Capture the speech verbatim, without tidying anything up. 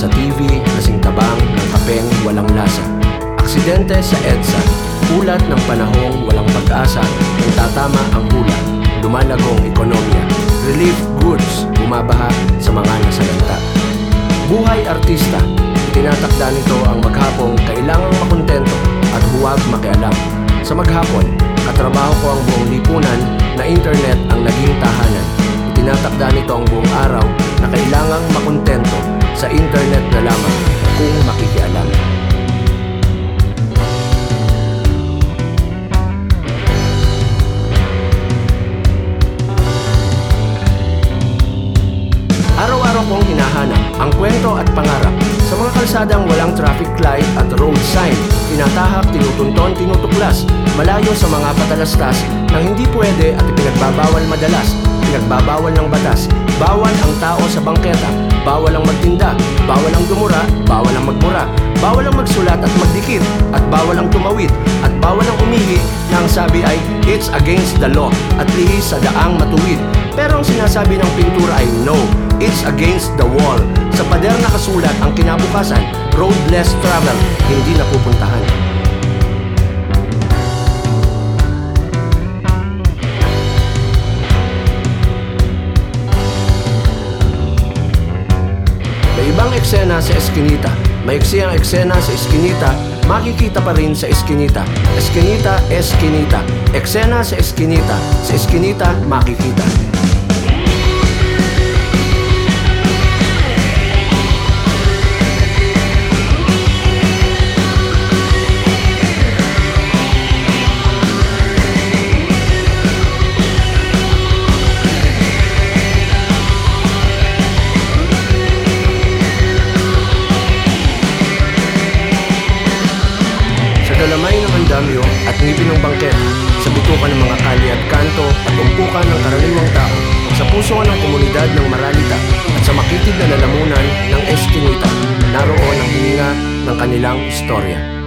sa T V, kasing tabang ng kapeng walang lasa. Aksidente sa EDSA, ulat ng panahong walang pag-asa, kung tatama ang hula, lumalagong ekonomiya. Relief goods, bumabaha sa mga nasalanta. Buhay artista, tinatakda nito ang maghapong kailangang makontento at huwag makialam. Sa maghapon, katrabaho ko ang buong lipunan na internet ang naging tahanan. Tinatakda nito ang buong araw na kailangang makontento sa internet na lamang kung makikialam. Araw-araw kong hinahanap ang kwento at pangarap sa mga kalsadang walang traffic light at road sign. Tinatahak, tinutunton, tinutuklas, malayo sa mga patalastas nang hindi pwede at ipinagbabawal madalas. Pinagbabawal ng batas, bawal ang tao sa bangketa, bawal ang magtinda, bawal ang dumura, bawal ang magmura, bawal ang magsulat at magdikit, at bawal ang tumawid, at bawal ang umihi na ang sabi ay it's against the law at lihis sa daang matuwid. Pero ang sinasabi ng pintura ay no, it's against the wall. Sa pader nakasulat ang kinabukasan, road less travel, hindi napupuntahan. May ibang eksena sa eskinita. Maiksi ang eksena sa eskinita, makikita pa rin sa eskinita. Eskinita, eskinita. Eksena sa eskinita, sa eskinita, makikita. Dalamay ng andamyo at ngipin ng bangketa, sa bitukan ng mga kalye at kanto at umpukan ng karaniwang tao, sa puso ng komunidad ng Maralita at sa makitid na lalamunan ng eskinita, naroon ang hininga ng kanilang istorya.